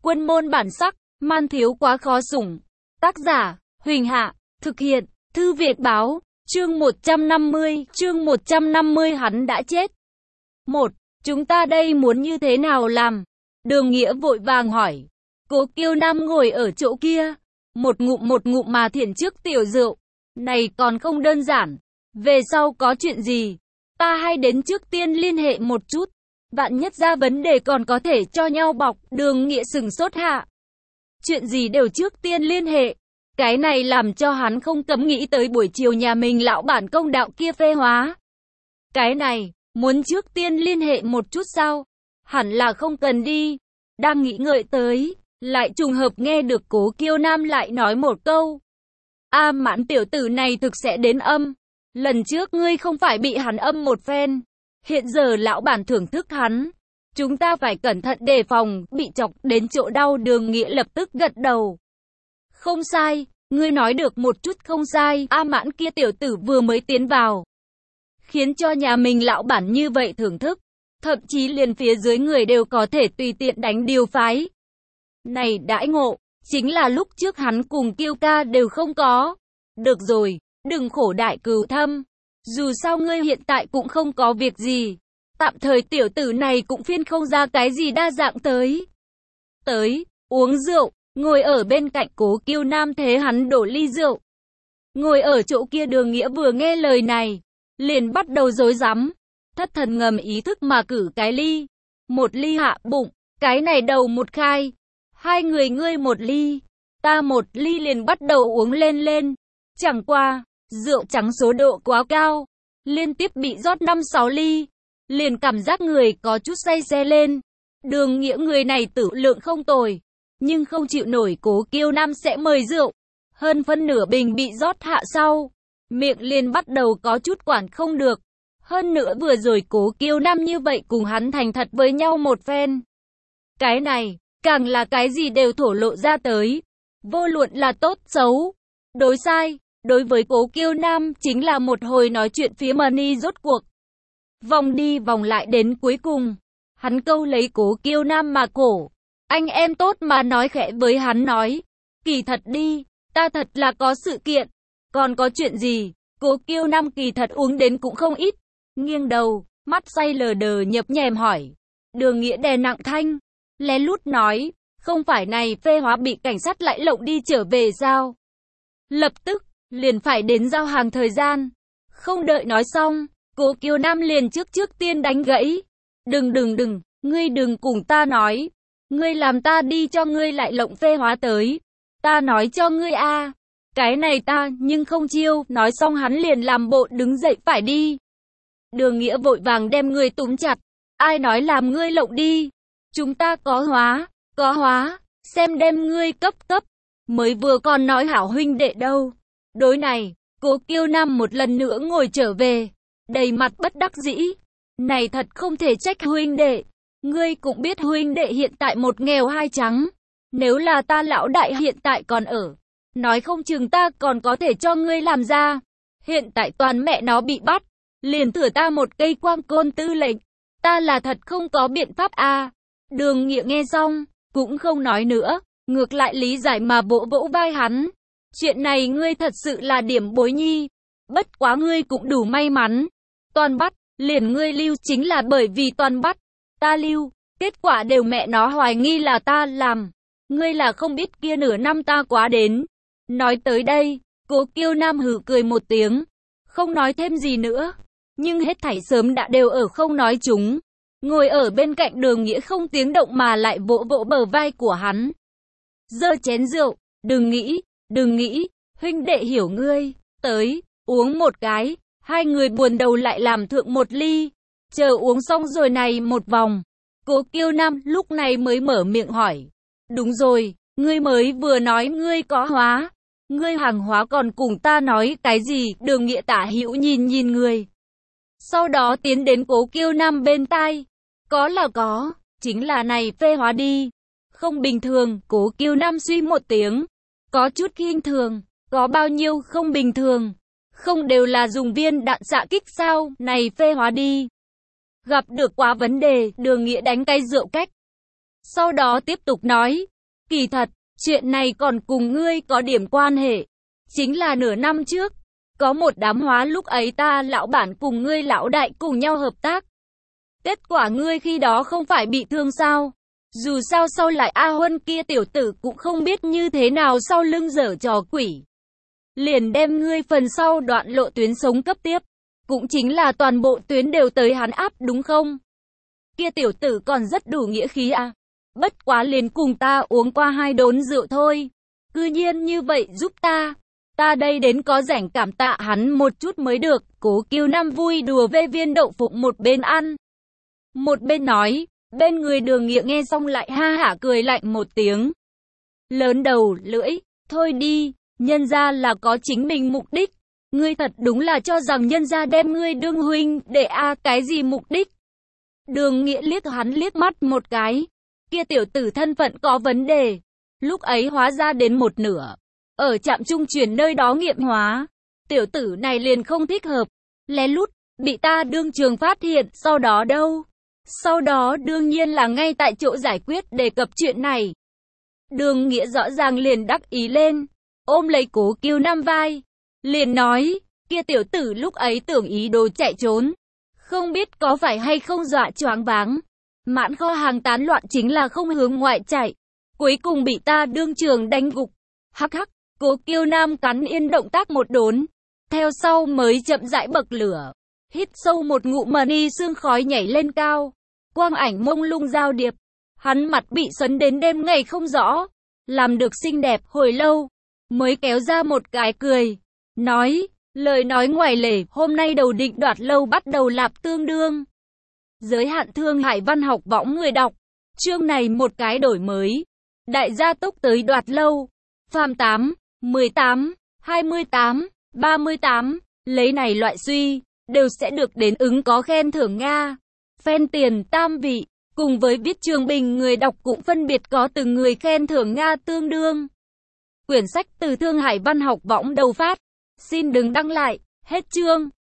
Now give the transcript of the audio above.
Quân môn bản sắc, man thiếu quá khó sủng. Tác giả, Huỳnh Hạ, thực hiện, Thư Việt Báo, chương 150, hắn đã chết. 1. Chúng ta đây muốn như thế nào làm? Đường Nghĩa vội vàng hỏi. Cố Kiêu Nam ngồi ở chỗ kia, một ngụm mà thiển trước tiểu rượu. Này còn không đơn giản, về sau có chuyện gì, ta hay đến trước tiên liên hệ một chút. Vạn nhất ra vấn đề còn có thể cho nhau bọc. Đường Nghĩa sừng sốt hạ. Chuyện gì đều trước tiên liên hệ. Cái này làm cho hắn không cấm nghĩ tới buổi chiều nhà mình lão bản công đạo kia phê hóa. Cái này, muốn trước tiên liên hệ một chút sao? Hẳn là không cần đi. Đang nghĩ ngợi tới, lại trùng hợp nghe được Cố Kiêu Nam lại nói một câu. A Mãn tiểu tử này thực sẽ đến âm. Lần trước ngươi không phải bị hắn âm một phen. Hiện giờ lão bản thưởng thức hắn. Chúng ta phải cẩn thận đề phòng, bị chọc đến chỗ đau. Đường Nghĩa lập tức gật đầu. Không sai, ngươi nói được một chút không sai. A Mãn kia tiểu tử vừa mới tiến vào, khiến cho nhà mình lão bản như vậy thưởng thức. Thậm chí liền phía dưới người đều có thể tùy tiện đánh điều phái. Này đãi ngộ, chính là lúc trước hắn cùng Kiêu ca đều không có. Được rồi, đừng khổ đại cừu thâm. Dù sao ngươi hiện tại cũng không có việc gì. Tạm thời tiểu tử này cũng phiên không ra cái gì đa dạng tới. Uống rượu, ngồi ở bên cạnh Cố Kiêu Nam thế hắn đổ ly rượu. Ngồi ở chỗ kia Đường Nghĩa vừa nghe lời này, liền bắt đầu rối rắm. Thất thần ngầm ý thức mà cử cái ly. Một ly hạ bụng, cái này đầu một khai. Hai người ngươi một ly, ta một ly liền bắt đầu uống lên. Chẳng qua, rượu trắng số độ quá cao. Liên tiếp bị rót 5-6 ly. Liền cảm giác người có chút say xe lên. Đường Nghĩa người này tử lượng không tồi, nhưng không chịu nổi Cố Kiêu Nam sẽ mời rượu. Hơn phân nửa bình bị rót hạ sau, miệng liền bắt đầu có chút quản không được. Hơn nữa vừa rồi Cố Kiêu Nam như vậy cùng hắn thành thật với nhau một phen. Cái này, càng là cái gì đều thổ lộ ra tới. Vô luận là tốt, xấu, đối sai, đối với Cố Kiêu Nam chính là một hồi nói chuyện phía money rốt cuộc. Vòng đi vòng lại đến cuối cùng, hắn câu lấy Cố Kiêu Nam mà cổ. Anh em tốt mà nói khẽ với hắn nói. Kỳ thật đi, ta thật là có sự kiện. Còn có chuyện gì? Cố Kiêu Nam kỳ thật uống đến cũng không ít. Nghiêng đầu, mắt say lờ đờ nhập nhèm hỏi. Đường Nghĩa đè nặng thanh, lén lút nói. Không phải này phê hóa bị cảnh sát lại lộng đi trở về sao? Lập tức, liền phải đến giao hàng thời gian. Không đợi nói xong, Cố Kiêu Nam liền trước tiên đánh gãy. Đừng, ngươi đừng cùng ta nói. Ngươi làm ta đi cho ngươi lại lộng phê hóa tới. Ta nói cho ngươi a, cái này ta nhưng không chiêu. Nói xong hắn liền làm bộ đứng dậy phải đi. Đường Nghĩa vội vàng đem người túm chặt. Ai nói làm ngươi lộng đi? Chúng ta có hóa, xem đem ngươi cấp. Mới vừa còn nói hảo huynh đệ đâu. Đối này, Cố Kiêu Nam một lần nữa ngồi trở về, đầy mặt bất đắc dĩ. Này thật không thể trách huynh đệ. Ngươi cũng biết huynh đệ hiện tại một nghèo hai trắng. Nếu là ta lão đại hiện tại còn ở, nói không chừng ta còn có thể cho ngươi làm ra. Hiện tại toàn mẹ nó bị bắt, liền thừa ta một cây quang côn tư lệnh. Ta là thật không có biện pháp a. Đường Nghĩa nghe xong, cũng không nói nữa, ngược lại lý giải mà vỗ vỗ vai hắn. Chuyện này ngươi thật sự là điểm bối nhi. Bất quá ngươi cũng đủ may mắn. Toàn bắt, liền ngươi lưu chính là bởi vì toàn bắt. Ta lưu, kết quả đều mẹ nó hoài nghi là ta làm. Ngươi là không biết kia nửa năm ta quá đến. Nói tới đây, Cố Kiêu Nam hừ cười một tiếng, không nói thêm gì nữa. Nhưng hết thảy sớm đã đều ở không nói chúng. Ngồi ở bên cạnh Đường Nghĩa không tiếng động mà lại vỗ vỗ bờ vai của hắn. Giơ chén rượu, đừng nghĩ, huynh đệ hiểu ngươi, tới, uống một cái. Hai người buồn đầu lại làm thượng một ly. Chờ uống xong rồi này một vòng, Cố Kiêu Nam lúc này mới mở miệng hỏi. Đúng rồi, ngươi mới vừa nói ngươi có hóa. Ngươi hàng hóa còn cùng ta nói cái gì? Đường Nghĩa tả hữu nhìn người. Sau đó tiến đến Cố Kiêu Nam bên tai. Có là có, chính là này phê hóa đi. Không bình thường. Cố Kiêu Nam suy một tiếng, có chút khinh thường. Có bao nhiêu không bình thường? Không đều là dùng viên đạn xạ kích sao? Này phê hóa đi. Gặp được quá vấn đề. Đường Nghĩa đánh cây rượu cách. Sau đó tiếp tục nói, Kỳ thật, chuyện này còn cùng ngươi có điểm quan hệ. Chính là nửa năm trước, có một đám hóa lúc ấy ta lão bản cùng ngươi lão đại cùng nhau hợp tác. Kết quả ngươi khi đó không phải bị thương sao? Dù sao sau lại A Huân kia tiểu tử cũng không biết như thế nào sau lưng giở trò quỷ. Liền đem ngươi phần sau đoạn lộ tuyến sống cấp tiếp. Cũng chính là toàn bộ tuyến đều tới hắn áp đúng không? Kia tiểu tử còn rất đủ nghĩa khí à? Bất quá liền cùng ta uống qua 2 đốn rượu thôi. Cư nhiên như vậy giúp ta. Ta đây đến có rảnh cảm tạ hắn một chút mới được. Cố Kiêu Nam vui đùa về viên đậu phụng một bên ăn. Một bên nói, bên người Đường Nghĩa nghe xong lại ha hả cười lạnh một tiếng. Lớn đầu lưỡi, thôi đi, nhân ra là có chính mình mục đích. Ngươi thật đúng là cho rằng nhân ra đem ngươi đương huynh để cái gì mục đích. Đường Nghĩa liếc hắn liếc mắt một cái. Kia tiểu tử thân phận có vấn đề. Lúc ấy hóa ra đến một nửa. Ở trạm trung chuyển nơi đó nghiệm hóa. Tiểu tử này liền không thích hợp. Lén lút, bị ta đương trường phát hiện, sau đó đâu? Sau đó đương nhiên là ngay tại chỗ giải quyết đề cập chuyện này. Đường Nghĩa rõ ràng liền đắc ý lên. Ôm lấy Cố Kiêu Nam vai. Liền nói, kia tiểu tử lúc ấy tưởng ý đồ chạy trốn. Không biết có phải hay không dọa choáng váng. Mãn kho hàng tán loạn chính là không hướng ngoại chạy. Cuối cùng bị ta đương trường đánh gục. Hắc hắc, Cố Kiêu Nam cắn yên động tác một đốn. Theo sau mới chậm rãi bậc lửa. Hít sâu một ngụm mà ni sương khói nhảy lên cao. Quang ảnh mông lung giao điệp. Hắn mặt bị sấn đến đêm ngày không rõ. Làm được xinh đẹp hồi lâu. Mới kéo ra một cái cười. Nói, lời nói ngoài lề, hôm nay đầu định đoạt lâu bắt đầu lạp tương đương. Giới hạn Thương Hải văn học võng người đọc. Chương này một cái đổi mới. Đại gia tốc tới đoạt lâu. Phàm 8, 18, 28, 38. Lấy này loại suy, đều sẽ được đến ứng có khen thưởng Nga. Phen tiền tam vị. Cùng với viết trường bình người đọc cũng phân biệt có từng người khen thưởng Nga tương đương. Quyển sách từ Thương Hải văn học võng đầu phát. Xin đừng đăng lại. Hết chương.